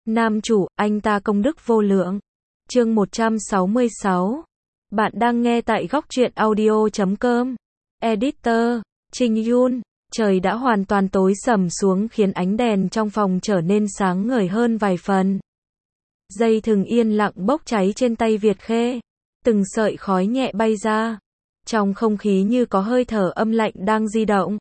Nam chủ, anh ta công đức vô lượng. Chương 166. Bạn đang nghe tại góc truyện audio.com. Editor, Trình Yun. Trời đã hoàn toàn tối sầm xuống khiến ánh đèn trong phòng trở nên sáng ngời hơn vài phần. Dây thừng yên lặng bốc cháy trên tay Việt Khê. Từng sợi khói nhẹ bay ra. Trong không khí như có hơi thở âm lạnh đang di động.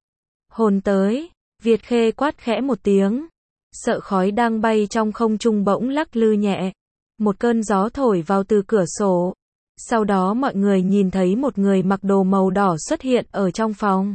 Hồn tới, Việt Khê quát khẽ một tiếng. Sợ khói đang bay trong không trung bỗng lắc lư nhẹ. Một cơn gió thổi vào từ cửa sổ. Sau đó mọi người nhìn thấy một người mặc đồ màu đỏ xuất hiện ở trong phòng.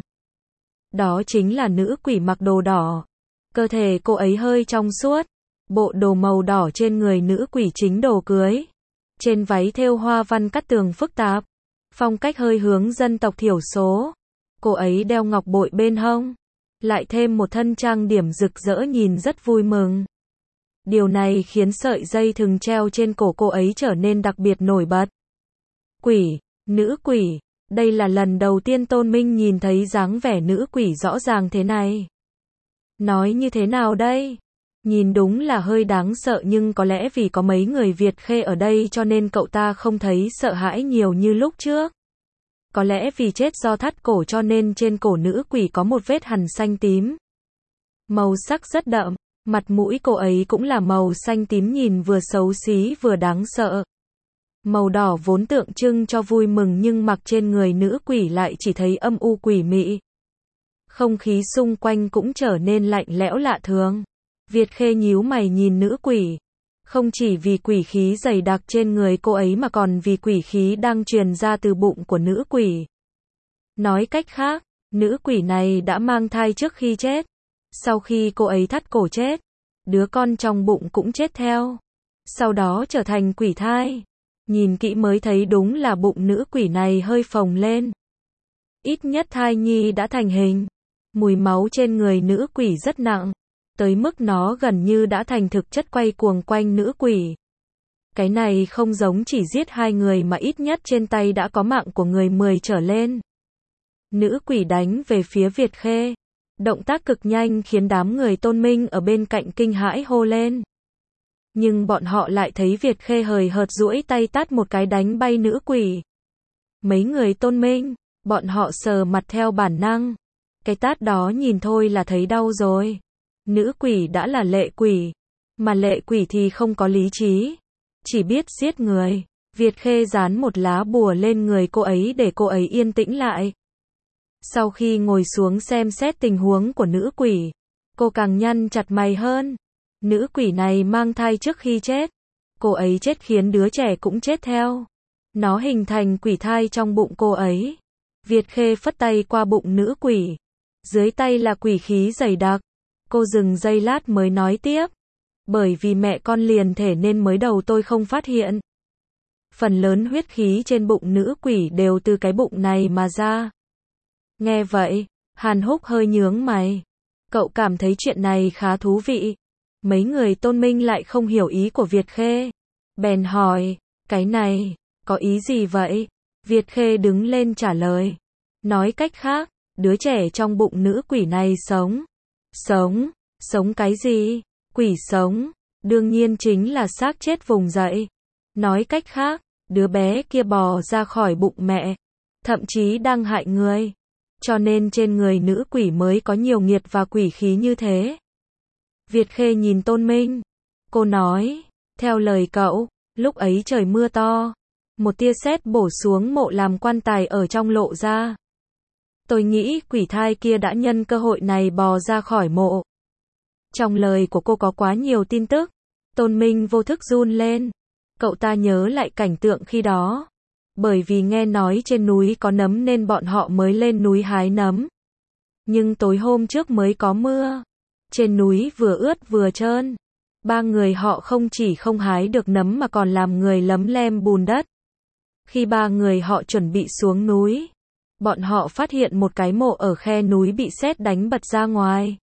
Đó chính là nữ quỷ mặc đồ đỏ. Cơ thể cô ấy hơi trong suốt. Bộ đồ màu đỏ trên người nữ quỷ chính đồ cưới. Trên váy thêu hoa văn cắt tường phức tạp. Phong cách hơi hướng dân tộc thiểu số. Cô ấy đeo ngọc bội bên hông. Lại thêm một thân trang điểm rực rỡ nhìn rất vui mừng. Điều này khiến sợi dây thừng treo trên cổ cô ấy trở nên đặc biệt nổi bật. Quỷ, nữ quỷ, đây là lần đầu tiên Tôn Minh nhìn thấy dáng vẻ nữ quỷ rõ ràng thế này. Nói như thế nào đây? Nhìn đúng là hơi đáng sợ nhưng có lẽ vì có mấy người Việt Khê ở đây cho nên cậu ta không thấy sợ hãi nhiều như lúc trước. Có lẽ vì chết do thắt cổ cho nên trên cổ nữ quỷ có một vết hằn xanh tím. Màu sắc rất đậm, mặt mũi cô ấy cũng là màu xanh tím nhìn vừa xấu xí vừa đáng sợ. Màu đỏ vốn tượng trưng cho vui mừng nhưng mặc trên người nữ quỷ lại chỉ thấy âm u quỷ mị. Không khí xung quanh cũng trở nên lạnh lẽo lạ thường. Việt Khê nhíu mày nhìn nữ quỷ. Không chỉ vì quỷ khí dày đặc trên người cô ấy mà còn vì quỷ khí đang truyền ra từ bụng của nữ quỷ. Nói cách khác, nữ quỷ này đã mang thai trước khi chết. Sau khi cô ấy thắt cổ chết, đứa con trong bụng cũng chết theo. Sau đó trở thành quỷ thai. Nhìn kỹ mới thấy đúng là bụng nữ quỷ này hơi phồng lên. Ít nhất thai nhi đã thành hình. Mùi máu trên người nữ quỷ rất nặng. Tới mức nó gần như đã thành thực chất quay cuồng quanh nữ quỷ. Cái này không giống chỉ giết hai người mà ít nhất trên tay đã có mạng của người 10 trở lên. Nữ quỷ đánh về phía Việt Khê. Động tác cực nhanh khiến đám người Tôn Minh ở bên cạnh kinh hãi hô lên. Nhưng bọn họ lại thấy Việt Khê hời hợt duỗi tay tát một cái đánh bay nữ quỷ. Mấy người Tôn Minh, bọn họ sờ mặt theo bản năng. Cái tát đó nhìn thôi là thấy đau rồi. Nữ quỷ đã là lệ quỷ, mà lệ quỷ thì không có lý trí, chỉ biết giết người. Việt Khê dán một lá bùa lên người cô ấy để cô ấy yên tĩnh lại. Sau khi ngồi xuống xem xét tình huống của nữ quỷ, cô càng nhăn chặt mày hơn. Nữ quỷ này mang thai trước khi chết. Cô ấy chết khiến đứa trẻ cũng chết theo. Nó hình thành quỷ thai trong bụng cô ấy. Việt Khê phất tay qua bụng nữ quỷ. Dưới tay là quỷ khí dày đặc. Cô dừng giây lát mới nói tiếp. Bởi vì mẹ con liền thể nên mới đầu tôi không phát hiện. Phần lớn huyết khí trên bụng nữ quỷ đều từ cái bụng này mà ra. Nghe vậy, Hàn Húc hơi nhướng mày. Cậu cảm thấy chuyện này khá thú vị. Mấy người Tôn Minh lại không hiểu ý của Việt Khê. Bèn hỏi, cái này, có ý gì vậy? Việt Khê đứng lên trả lời. Nói cách khác, đứa trẻ trong bụng nữ quỷ này sống. Sống? Sống cái gì? Quỷ sống? Đương nhiên chính là xác chết vùng dậy. Nói cách khác, đứa bé kia bò ra khỏi bụng mẹ. Thậm chí đang hại người. Cho nên trên người nữ quỷ mới có nhiều nghiệt và quỷ khí như thế. Việt Khê nhìn Tôn Minh. Cô nói, theo lời cậu, lúc ấy trời mưa to. Một tia sét bổ xuống mộ làm quan tài ở trong lộ ra. Tôi nghĩ quỷ thai kia đã nhân cơ hội này bò ra khỏi mộ. Trong lời của cô có quá nhiều tin tức. Tôn Minh vô thức run lên. Cậu ta nhớ lại cảnh tượng khi đó. Bởi vì nghe nói trên núi có nấm nên bọn họ mới lên núi hái nấm. Nhưng tối hôm trước mới có mưa. Trên núi vừa ướt vừa trơn. Ba người họ không chỉ không hái được nấm mà còn làm người lấm lem bùn đất. Khi ba người họ chuẩn bị xuống núi, bọn họ phát hiện một cái mộ ở khe núi bị sét đánh bật ra ngoài.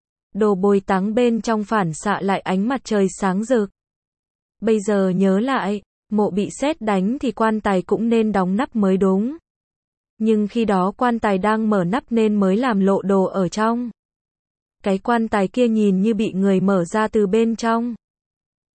Đồ bồi táng bên trong phản xạ lại ánh mặt trời sáng rực. Bây giờ nhớ lại, mộ bị sét đánh thì quan tài cũng nên đóng nắp mới đúng. Nhưng khi đó quan tài đang mở nắp nên mới làm lộ đồ ở trong. Cái quan tài kia nhìn như bị người mở ra từ bên trong.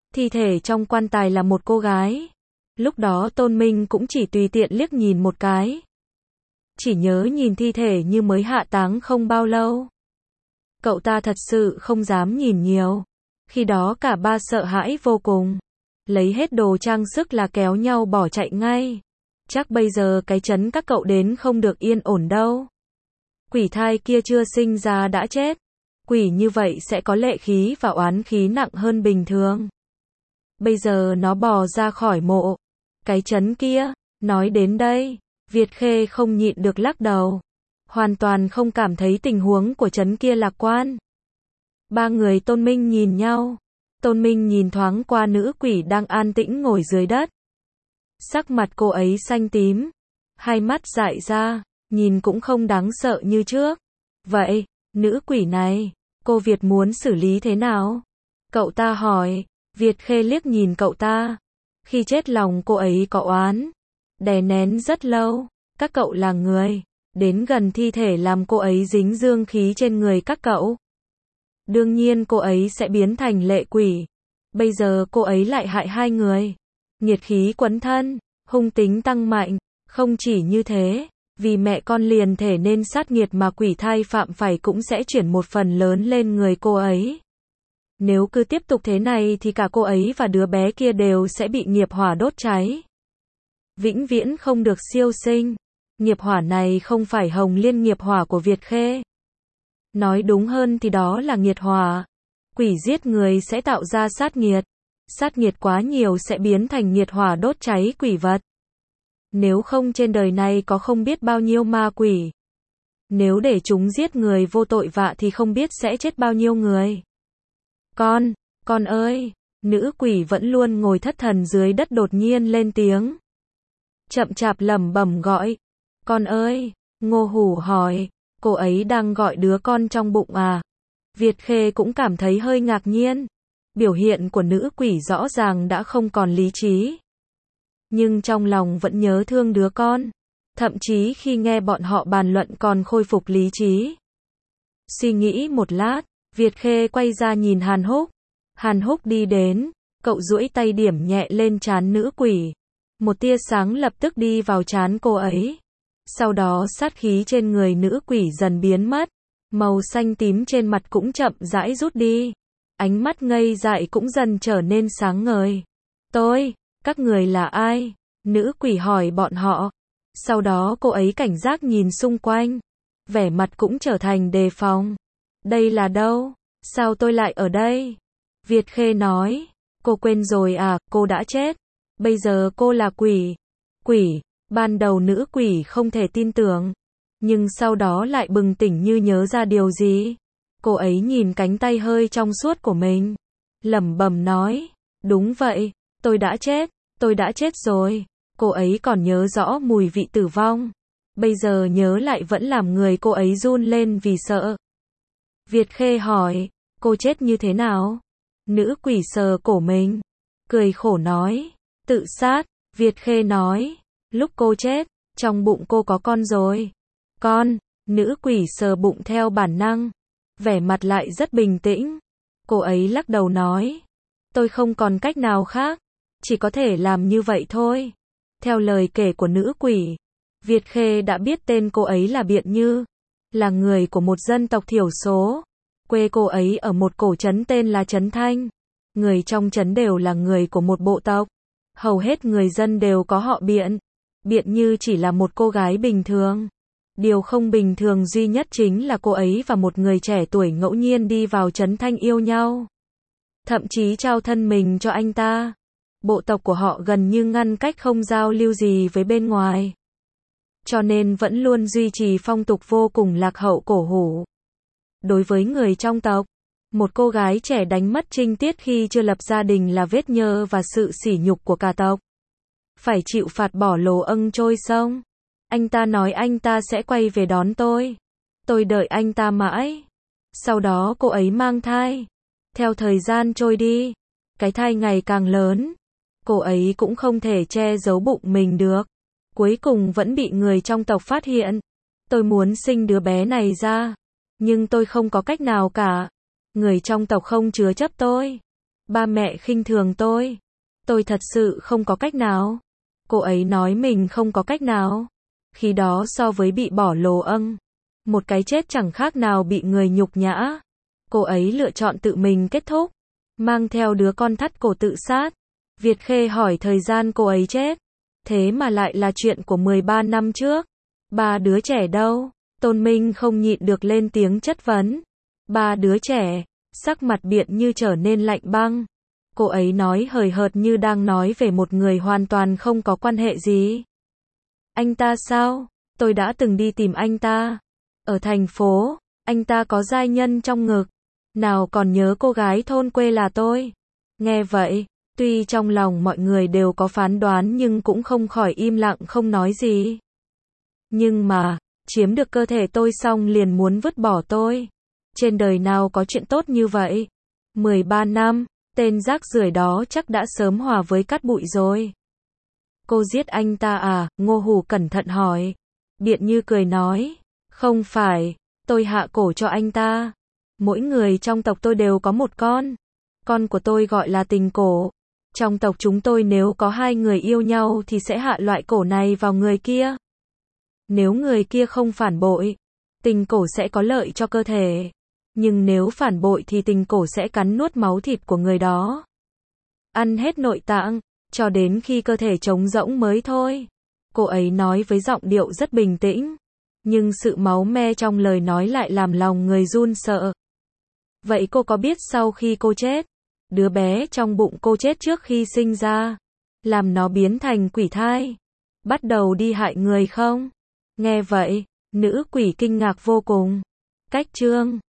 Thi thể trong quan tài là một cô gái. Lúc đó Tôn Minh cũng chỉ tùy tiện liếc nhìn một cái. Chỉ nhớ nhìn thi thể như mới hạ táng không bao lâu. Cậu ta thật sự không dám nhìn nhiều. Khi đó cả ba sợ hãi vô cùng. Lấy hết đồ trang sức là kéo nhau bỏ chạy ngay. Chắc bây giờ cái trấn các cậu đến không được yên ổn đâu. Quỷ thai kia chưa sinh ra đã chết. Quỷ như vậy sẽ có lệ khí và oán khí nặng hơn bình thường. Bây giờ nó bò ra khỏi mộ. Cái trấn kia, nói đến đây, Việt Khê không nhịn được lắc đầu. Hoàn toàn không cảm thấy tình huống của trấn kia lạc quan. Ba người Tôn Minh nhìn nhau. Tôn Minh nhìn thoáng qua nữ quỷ đang an tĩnh ngồi dưới đất. Sắc mặt cô ấy xanh tím. Hai mắt dại ra, nhìn cũng không đáng sợ như trước. Vậy, nữ quỷ này, cô Việt muốn xử lý thế nào? Cậu ta hỏi. Việt Khê liếc nhìn cậu ta. Khi chết lòng cô ấy có oán. Đè nén rất lâu. Các cậu là người. Đến gần thi thể làm cô ấy dính dương khí trên người các cậu. Đương nhiên cô ấy sẽ biến thành lệ quỷ. Bây giờ cô ấy lại hại hai người. Nhiệt khí quấn thân, hung tính tăng mạnh. Không chỉ như thế, vì mẹ con liền thể nên sát nghiệt mà quỷ thai phạm phải cũng sẽ chuyển một phần lớn lên người cô ấy. Nếu cứ tiếp tục thế này thì cả cô ấy và đứa bé kia đều sẽ bị nghiệp hỏa đốt cháy. Vĩnh viễn không được siêu sinh. Nghiệp hỏa này không phải hồng liên nghiệp hỏa của Việt Khê. Nói đúng hơn thì đó là nghiệt hỏa. Quỷ giết người sẽ tạo ra sát nghiệt. Sát nghiệt quá nhiều sẽ biến thành nghiệt hỏa đốt cháy quỷ vật. Nếu không trên đời này có không biết bao nhiêu ma quỷ. Nếu để chúng giết người vô tội vạ thì không biết sẽ chết bao nhiêu người. Con ơi, nữ quỷ vẫn luôn ngồi thất thần dưới đất đột nhiên lên tiếng. Chậm chạp lẩm bẩm gọi. Con ơi, Ngô Hủ hỏi, cô ấy đang gọi đứa con trong bụng à? Việt Khê cũng cảm thấy hơi ngạc nhiên. Biểu hiện của nữ quỷ rõ ràng đã không còn lý trí. Nhưng trong lòng vẫn nhớ thương đứa con. Thậm chí khi nghe bọn họ bàn luận còn khôi phục lý trí. Suy nghĩ một lát, Việt Khê quay ra nhìn Hàn Húc. Hàn Húc đi đến, cậu duỗi tay điểm nhẹ lên trán nữ quỷ. Một tia sáng lập tức đi vào trán cô ấy. Sau đó sát khí trên người nữ quỷ dần biến mất. Màu xanh tím trên mặt cũng chậm rãi rút đi. Ánh mắt ngây dại cũng dần trở nên sáng ngời. Các người là ai? Nữ quỷ hỏi bọn họ. Sau đó cô ấy cảnh giác nhìn xung quanh. Vẻ mặt cũng trở thành đề phòng. Đây là đâu? Sao tôi lại ở đây? Việt Khê nói. Cô quên rồi à, cô đã chết. Bây giờ cô là quỷ. Quỷ, ban đầu nữ quỷ không thể tin tưởng. Nhưng sau đó lại bừng tỉnh như nhớ ra điều gì. Cô ấy nhìn cánh tay hơi trong suốt của mình. Lẩm bẩm nói. Đúng vậy, tôi đã chết rồi. Cô ấy còn nhớ rõ mùi vị tử vong. Bây giờ nhớ lại vẫn làm người cô ấy run lên vì sợ. Việt Khê hỏi, cô chết như thế nào? Nữ quỷ sờ cổ mình. Cười khổ nói, tự sát. Việt Khê nói, lúc cô chết, trong bụng cô có con rồi. Con, nữ quỷ sờ bụng theo bản năng. Vẻ mặt lại rất bình tĩnh. Cô ấy lắc đầu nói, tôi không còn cách nào khác. Chỉ có thể làm như vậy thôi. Theo lời kể của nữ quỷ, Việt Khê đã biết tên cô ấy là Biện Như. Là người của một dân tộc thiểu số. Quê cô ấy ở một cổ trấn tên là Trấn Thanh. Người trong trấn đều là người của một bộ tộc. Hầu hết người dân đều có họ Biện. Biện Như chỉ là một cô gái bình thường. Điều không bình thường duy nhất chính là cô ấy và một người trẻ tuổi ngẫu nhiên đi vào Trấn Thanh yêu nhau. Thậm chí trao thân mình cho anh ta. Bộ tộc của họ gần như ngăn cách không giao lưu gì với bên ngoài. Cho nên vẫn luôn duy trì phong tục vô cùng lạc hậu cổ hủ. Đối với người trong tộc, một cô gái trẻ đánh mất trinh tiết khi chưa lập gia đình là vết nhơ và sự sỉ nhục của cả tộc. Phải chịu phạt bỏ lồ âng trôi sông. Anh ta nói anh ta sẽ quay về đón tôi. Tôi đợi anh ta mãi. Sau đó cô ấy mang thai. Theo thời gian trôi đi, cái thai ngày càng lớn. Cô ấy cũng không thể che giấu bụng mình được. Cuối cùng vẫn bị người trong tộc phát hiện. Tôi muốn sinh đứa bé này ra. Nhưng tôi không có cách nào cả. Người trong tộc không chứa chấp tôi. Ba mẹ khinh thường tôi. Tôi thật sự không có cách nào. Cô ấy nói mình không có cách nào. Khi đó so với bị bỏ lồ một cái chết chẳng khác nào bị người nhục nhã. Cô ấy lựa chọn tự mình kết thúc, mang theo đứa con thắt cổ tự sát. Việt Khê hỏi thời gian cô ấy chết. Thế mà lại là chuyện của 13 năm trước. Ba đứa trẻ đâu? Tôn Minh không nhịn được lên tiếng chất vấn. Ba đứa trẻ, sắc mặt Biện Như trở nên lạnh băng. Cô ấy nói hời hợt như đang nói về một người hoàn toàn không có quan hệ gì. Anh ta sao? Tôi đã từng đi tìm anh ta. Ở thành phố, anh ta có giai nhân trong ngực. Nào còn nhớ cô gái thôn quê là tôi. Nghe vậy, tuy trong lòng mọi người đều có phán đoán nhưng cũng không khỏi im lặng không nói gì. Nhưng mà, chiếm được cơ thể tôi xong liền muốn vứt bỏ tôi. Trên đời nào có chuyện tốt như vậy? 13 năm, tên rác rưởi đó chắc đã sớm hòa với cát bụi rồi. Cô giết anh ta à? Ngô Hủ cẩn thận hỏi. Biện Như cười nói, không phải, tôi hạ cổ cho anh ta. Mỗi người trong tộc tôi đều có một con. Con của tôi gọi là tình cổ. Trong tộc chúng tôi nếu có hai người yêu nhau thì sẽ hạ loại cổ này vào người kia. Nếu người kia không phản bội, tình cổ sẽ có lợi cho cơ thể. Nhưng nếu phản bội thì tình cổ sẽ cắn nuốt máu thịt của người đó. Ăn hết nội tạng, cho đến khi cơ thể trống rỗng mới thôi. Cô ấy nói với giọng điệu rất bình tĩnh. Nhưng sự máu me trong lời nói lại làm lòng người run sợ. Vậy cô có biết sau khi cô chết, đứa bé trong bụng cô chết trước khi sinh ra, làm nó biến thành quỷ thai, bắt đầu đi hại người không? Nghe vậy, nữ quỷ kinh ngạc vô cùng. Cách chương